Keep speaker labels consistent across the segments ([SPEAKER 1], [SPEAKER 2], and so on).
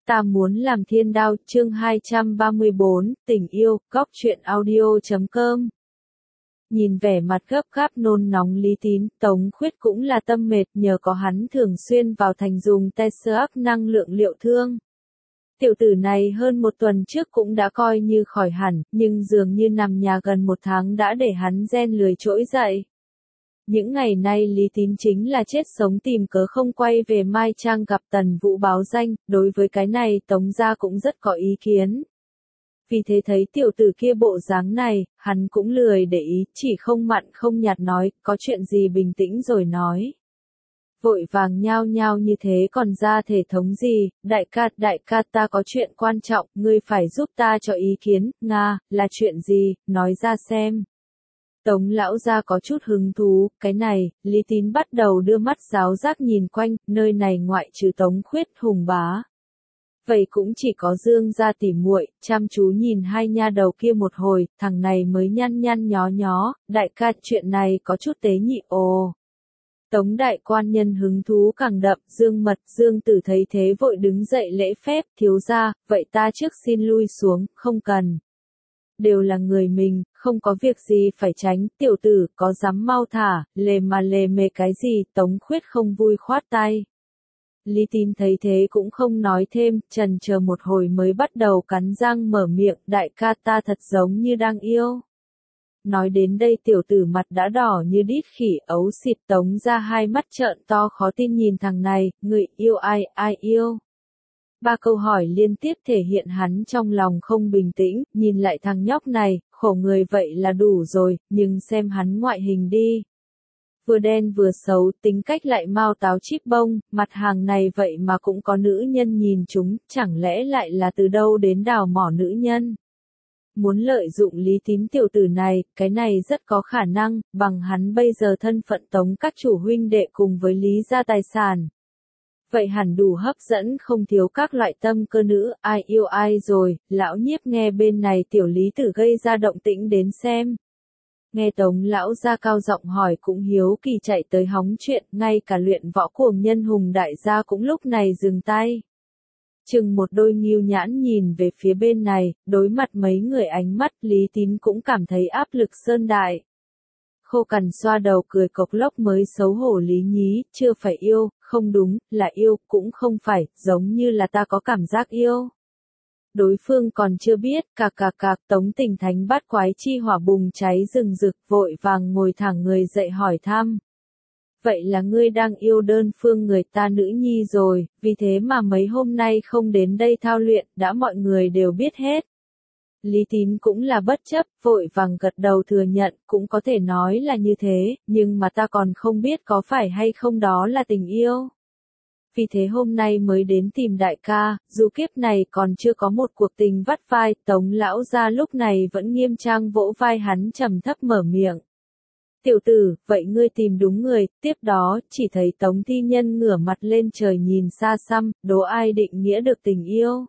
[SPEAKER 1] Ta muốn làm thiên đao, chương 234, tình yêu, góc truyện audio.com. Nhìn vẻ mặt gấp gáp nôn nóng Lý Tín, Tống Khuyết cũng là tâm mệt, nhờ có hắn thường xuyên vào thành dùng Tesseract năng lượng liệu thương. Tiểu tử này hơn một tuần trước cũng đã coi như khỏi hẳn, nhưng dường như nằm nhà gần một tháng đã để hắn gen lười trỗi dậy. Những ngày nay Lý Tín chính là chết sống tìm cớ không quay về Mai Trang gặp Tần Vũ báo danh, đối với cái này Tống gia cũng rất có ý kiến. Vì thế thấy tiểu tử kia bộ dáng này, hắn cũng lười để ý, chỉ không mặn không nhạt nói, có chuyện gì bình tĩnh rồi nói. Vội vàng nhao nhao như thế còn ra thể thống gì, đại ca ta có chuyện quan trọng, ngươi phải giúp ta cho ý kiến, Nga, là chuyện gì, nói ra xem. Tống lão gia có chút hứng thú, cái này, Lý Tín bắt đầu đưa mắt giáo giác nhìn quanh, nơi này ngoại trừ Tống Khuyết Hùng bá. Vậy cũng chỉ có Dương gia tỉ muội, chăm chú nhìn hai nha đầu kia một hồi, thằng này mới nhăn nhăn nhó nhó, đại ca chuyện này có chút tế nhị ồ. Tống đại quan nhân hứng thú càng đậm, Dương Tử thấy thế vội đứng dậy lễ phép, thiếu gia, vậy ta trước xin lui xuống, không cần. Đều là người mình, không có việc gì phải tránh, tiểu tử, có dám mau thả, lề mề cái gì, Tống Khuyết không vui khoát tay. Lý Tín thấy thế cũng không nói thêm, chần chờ một hồi mới bắt đầu cắn răng mở miệng, đại ca ta thật giống như đang yêu. Nói đến đây tiểu tử mặt đã đỏ như đít khỉ, ấu xịt, Tống ra hai mắt trợn to khó tin nhìn thằng này, người yêu ai yêu. Ba câu hỏi liên tiếp thể hiện hắn trong lòng không bình tĩnh, nhìn lại thằng nhóc này, khổ người vậy là đủ rồi, nhưng xem hắn ngoại hình đi. Vừa đen vừa xấu, tính cách lại mau táo chíp bông, mặt hàng này vậy mà cũng có nữ nhân nhìn chúng, chẳng lẽ lại là từ đâu đến đào mỏ nữ nhân. Muốn lợi dụng Lý Tín tiểu tử này, cái này rất có khả năng, bằng hắn bây giờ thân phận Tống các chủ huynh đệ cùng với Lý gia tài sản. Vậy hẳn đủ hấp dẫn không thiếu các loại tâm cơ nữ, ai yêu ai rồi, lão nhiếp nghe bên này tiểu Lý tử gây ra động tĩnh đến xem. Nghe Tống lão gia cao giọng hỏi cũng hiếu kỳ chạy tới hóng chuyện, ngay cả luyện võ cuồng nhân Hùng đại gia cũng lúc này dừng tay. Chừng một đôi nghêu nhãn nhìn về phía bên này, đối mặt mấy người ánh mắt Lý Tín cũng cảm thấy áp lực sơn đại. Khô cằn xoa đầu cười cộc lốc mới xấu hổ Lý nhí, chưa phải yêu, không đúng, là yêu, cũng không phải, giống như là ta có cảm giác yêu. Đối phương còn chưa biết, cạc, Tống Tình Thánh bát quái chi hỏa bùng cháy rừng rực, vội vàng ngồi thẳng người dậy hỏi thăm. Vậy là ngươi đang yêu đơn phương người ta nữ nhi rồi, vì thế mà mấy hôm nay không đến đây thao luyện, đã mọi người đều biết hết. Lý Tín cũng là bất chấp, vội vàng gật đầu thừa nhận, cũng có thể nói là như thế, nhưng mà ta còn không biết có phải hay không đó là tình yêu. Vì thế hôm nay mới đến tìm đại ca, dù kiếp này còn chưa có một cuộc tình vắt vai, Tống lão gia lúc này vẫn nghiêm trang vỗ vai hắn trầm thấp mở miệng. Tiểu tử, vậy ngươi tìm đúng người, tiếp đó, chỉ thấy Tống thi nhân ngửa mặt lên trời nhìn xa xăm, đố ai định nghĩa được tình yêu.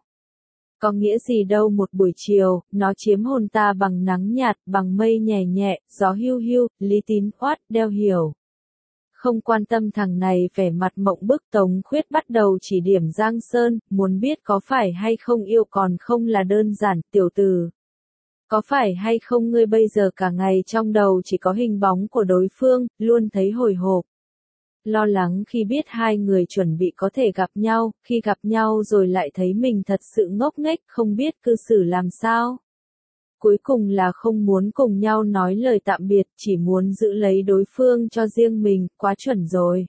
[SPEAKER 1] Có nghĩa gì đâu một buổi chiều, nó chiếm hồn ta bằng nắng nhạt, bằng mây nhẹ nhẹ, gió hiu hiu, Lý Tín oát, đeo hiểu. Không quan tâm thằng này vẻ mặt mộng bức Tống Khuyết bắt đầu chỉ điểm Giang Sơn, muốn biết có phải hay không yêu còn không là đơn giản, tiểu tử. Có phải hay không ngươi bây giờ cả ngày trong đầu chỉ có hình bóng của đối phương, luôn thấy hồi hộp. Lo lắng khi biết hai người chuẩn bị có thể gặp nhau, khi gặp nhau rồi lại thấy mình thật sự ngốc nghếch không biết cư xử làm sao. Cuối cùng là không muốn cùng nhau nói lời tạm biệt, chỉ muốn giữ lấy đối phương cho riêng mình, quá chuẩn rồi.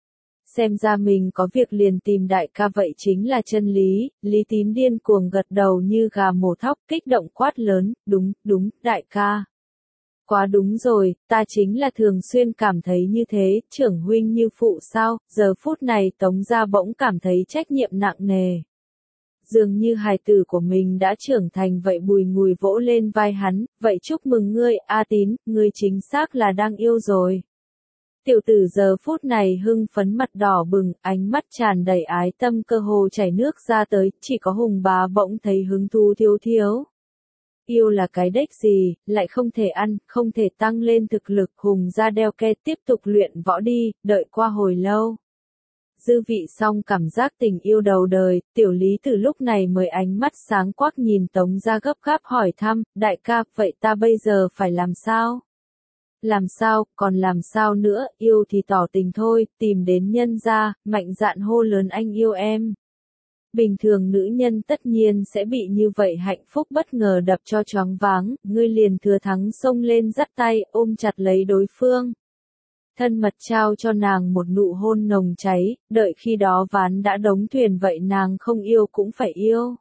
[SPEAKER 1] Xem ra mình có việc liền tìm đại ca vậy chính là chân lý, Lý Tín điên cuồng gật đầu như gà mổ thóc, kích động quát lớn, đúng, đại ca. Quá đúng rồi, ta chính là thường xuyên cảm thấy như thế, trưởng huynh như phụ sao, giờ phút này Tống gia bỗng cảm thấy trách nhiệm nặng nề. Dường như hài tử của mình đã trưởng thành vậy bùi ngùi vỗ lên vai hắn, vậy chúc mừng ngươi, A Tín, ngươi chính xác là đang yêu rồi. Tiểu tử giờ phút này hưng phấn mặt đỏ bừng, ánh mắt tràn đầy ái tâm cơ hồ chảy nước ra tới, chỉ có Hùng bá bỗng thấy hứng thú thiếu. Yêu là cái đếch gì, lại không thể ăn, không thể tăng lên thực lực, Hùng ra đeo ke tiếp tục luyện võ đi, đợi qua hồi lâu. dư vị xong cảm giác tình yêu đầu đời, tiểu lý từ lúc này mới ánh mắt sáng quắc nhìn Tống Gia gấp gáp hỏi thăm, đại ca, vậy ta bây giờ phải làm sao? Làm sao, còn làm sao nữa, yêu thì tỏ tình thôi, tìm đến nhân gia, mạnh dạn hô lớn anh yêu em. Bình thường nữ nhân tất nhiên sẽ bị như vậy hạnh phúc bất ngờ đập cho choáng váng, ngươi liền thừa thắng xông lên dắt tay, ôm chặt lấy đối phương. Thân mật trao cho nàng một nụ hôn nồng cháy, đợi khi đó ván đã đóng thuyền vậy nàng không yêu cũng phải yêu.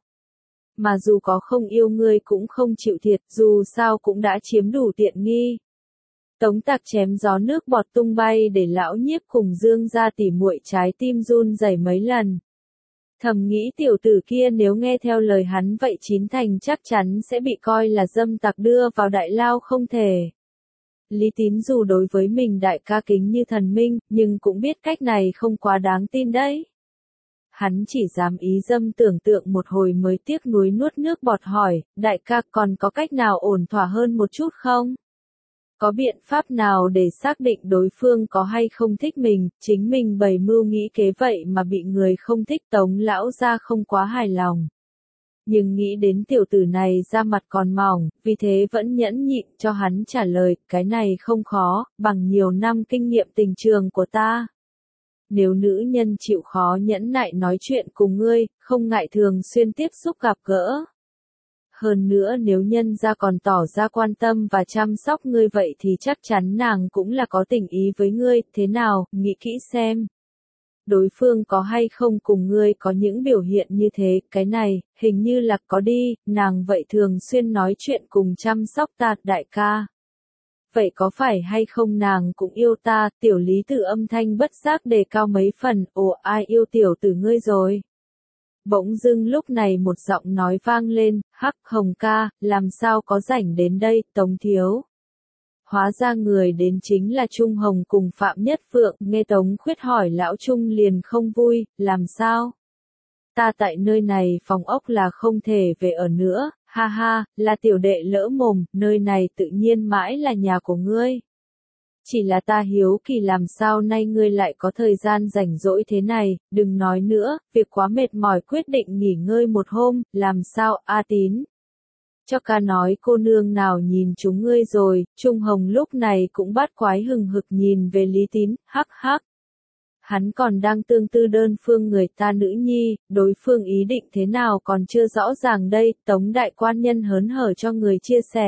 [SPEAKER 1] Mà dù có không yêu ngươi cũng không chịu thiệt, dù sao cũng đã chiếm đủ tiện nghi. Tống Tạc chém gió nước bọt tung bay để lão nhiếp cùng Dương gia tỉ muội trái tim run rẩy mấy lần. Thầm nghĩ tiểu tử kia nếu nghe theo lời hắn vậy chín thành chắc chắn sẽ bị coi là dâm tặc đưa vào đại lao không thể. Lý Tín dù đối với mình đại ca kính như thần minh, nhưng cũng biết cách này không quá đáng tin đấy. Hắn chỉ dám ý dâm tưởng tượng một hồi mới tiếc nuối nuốt nước bọt hỏi, đại ca còn có cách nào ổn thỏa hơn một chút không? Có biện pháp nào để xác định đối phương có hay không thích mình, chính mình bày mưu nghĩ kế vậy mà bị người không thích Tống lão gia không quá hài lòng. Nhưng nghĩ đến tiểu tử này da mặt còn mỏng, vì thế vẫn nhẫn nhịn cho hắn trả lời, cái này không khó, bằng nhiều năm kinh nghiệm tình trường của ta. Nếu nữ nhân chịu khó nhẫn nại nói chuyện cùng ngươi, không ngại thường xuyên tiếp xúc gặp gỡ. Hơn nữa nếu nhân gia còn tỏ ra quan tâm và chăm sóc ngươi vậy thì chắc chắn nàng cũng là có tình ý với ngươi, thế nào, nghĩ kỹ xem. Đối phương có hay không cùng ngươi có những biểu hiện như thế, cái này, hình như là có đi, nàng vậy thường xuyên nói chuyện cùng chăm sóc ta, đại ca. Vậy có phải hay không nàng cũng yêu ta, tiểu lý tử âm thanh bất giác đề cao mấy phần, ồ ai yêu tiểu tử ngươi rồi. Bỗng dưng lúc này một giọng nói vang lên, hắc Hồng ca, làm sao có rảnh đến đây, Tống thiếu. Hóa ra người đến chính là Trung Hồng cùng Phạm Nhất Phượng, nghe Tống Khuyết hỏi lão Trung liền không vui, làm sao? Ta tại nơi này phòng ốc là không thể về ở nữa, ha ha, là tiểu đệ lỡ mồm, nơi này tự nhiên mãi là nhà của ngươi. Chỉ là ta hiếu kỳ làm sao nay ngươi lại có thời gian rảnh rỗi thế này, đừng nói nữa, việc quá mệt mỏi quyết định nghỉ ngơi một hôm, làm sao, A Tín. Cho ca nói cô nương nào nhìn chúng ngươi rồi, Trung Hồng lúc này cũng bắt quái hừng hực nhìn về Lý Tín, hắc hắc. Hắn còn đang tương tư đơn phương người ta nữ nhi, đối phương ý định thế nào còn chưa rõ ràng đây, Tống đại quan nhân hớn hở cho người chia sẻ.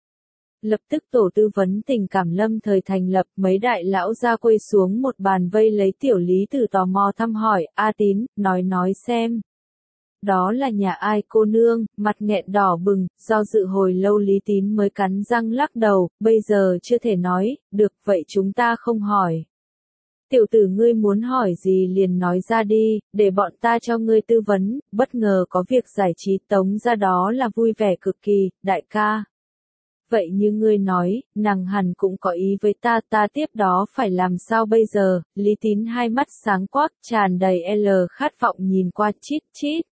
[SPEAKER 1] Lập tức tổ tư vấn tình cảm lâm thời thành lập, mấy đại lão ra quây xuống một bàn vây lấy tiểu lý tử tò mò thăm hỏi, A Tín, nói xem. Đó là nhà ai cô nương, mặt nghẹn đỏ bừng, do dự hồi lâu Lý Tín mới cắn răng lắc đầu, bây giờ chưa thể nói, được vậy chúng ta không hỏi. Tiểu tử ngươi muốn hỏi gì liền nói ra đi, để bọn ta cho ngươi tư vấn, bất ngờ có việc giải trí Tống ra đó là vui vẻ cực kỳ, đại ca. Vậy như ngươi nói, nàng hẳn cũng có ý với ta tiếp đó phải làm sao bây giờ, Lý Tín hai mắt sáng quắc tràn đầy khát vọng nhìn qua chít chít.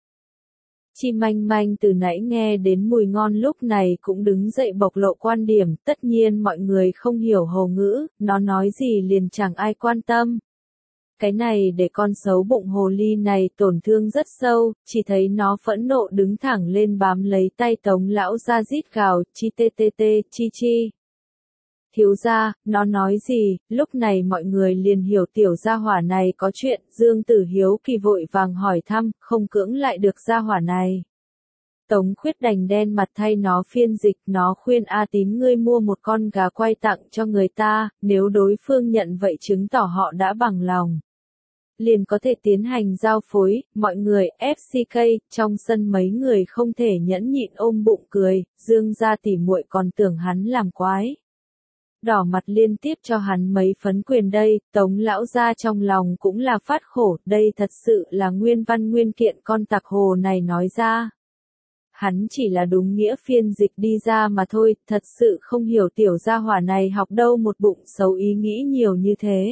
[SPEAKER 1] Chi Manh Manh từ nãy nghe đến mùi ngon lúc này cũng đứng dậy bộc lộ quan điểm, tất nhiên mọi người không hiểu hồ ngữ, nó nói gì liền chẳng ai quan tâm. Cái này để con xấu bụng hồ ly này tổn thương rất sâu, chỉ thấy nó phẫn nộ đứng thẳng lên bám lấy tay Tống lão ra rít gào, chi tê tê tê, chi chi. Thiếu gia, nó nói gì, lúc này mọi người liền hiểu tiểu gia hỏa này có chuyện, Dương Tử Hiếu kỳ vội vàng hỏi thăm, không cưỡng lại được gia hỏa này. Tống Khuyết đành đen mặt thay nó phiên dịch, nó khuyên A Tín ngươi mua một con gà quay tặng cho người ta, nếu đối phương nhận vậy chứng tỏ họ đã bằng lòng. Liền có thể tiến hành giao phối, mọi người, FCK, trong sân mấy người không thể nhẫn nhịn ôm bụng cười, Dương gia tỉ muội còn tưởng hắn làm quái. Đỏ mặt liên tiếp cho hắn mấy phấn quyền đây, Tống lão gia trong lòng cũng là phát khổ, đây thật sự là nguyên văn nguyên kiện con tặc hồ này nói ra. Hắn chỉ là đúng nghĩa phiên dịch đi ra mà thôi, thật sự không hiểu tiểu gia hỏa này học đâu một bụng xấu ý nghĩ nhiều như thế.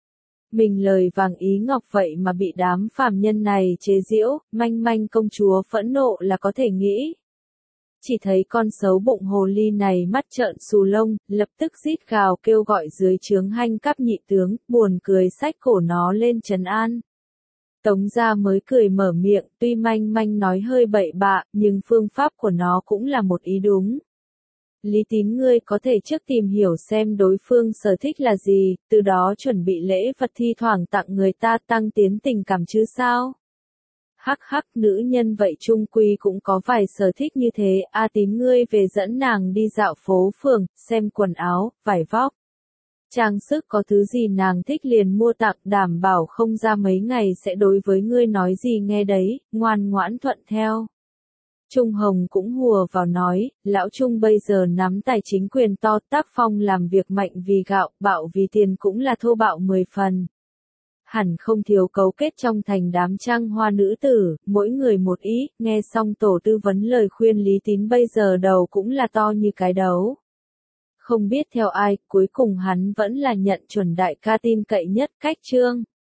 [SPEAKER 1] Mình lời vàng ý ngọc vậy mà bị đám phàm nhân này chế giễu, Manh Manh công chúa phẫn nộ là có thể nghĩ. Chỉ thấy con xấu bụng hồ ly này mắt trợn xù lông, lập tức rít gào kêu gọi dưới trướng Hanh Cáp nhị tướng, buồn cười xách cổ nó lên trấn an. Tống gia mới cười mở miệng, tuy manh manh nói hơi bậy bạ, nhưng phương pháp của nó cũng là một ý đúng. Lý Tín ngươi có thể trước tìm hiểu xem đối phương sở thích là gì, từ đó chuẩn bị lễ vật thi thoảng tặng người ta tăng tiến tình cảm chứ sao? Hắc hắc, nữ nhân vậy chung quy cũng có vài sở thích như thế, A Tín ngươi về dẫn nàng đi dạo phố phường, xem quần áo, vải vóc. Trang sức có thứ gì nàng thích liền mua tặng, đảm bảo không ra mấy ngày sẽ đối với ngươi nói gì nghe đấy, ngoan ngoãn thuận theo. Trung Hồng cũng hùa vào nói, lão Trung bây giờ nắm tài chính quyền to, tác phong làm việc mạnh vì gạo, bạo vì tiền cũng là thô bạo 10 phần. Hẳn không thiếu cấu kết trong thành đám trăng hoa nữ tử, mỗi người một ý, nghe xong tổ tư vấn lời khuyên Lý Tín bây giờ đầu cũng là to như cái đấu. Không biết theo ai, cuối cùng hắn vẫn là nhận chuẩn đại ca tin cậy nhất, Cách Trương.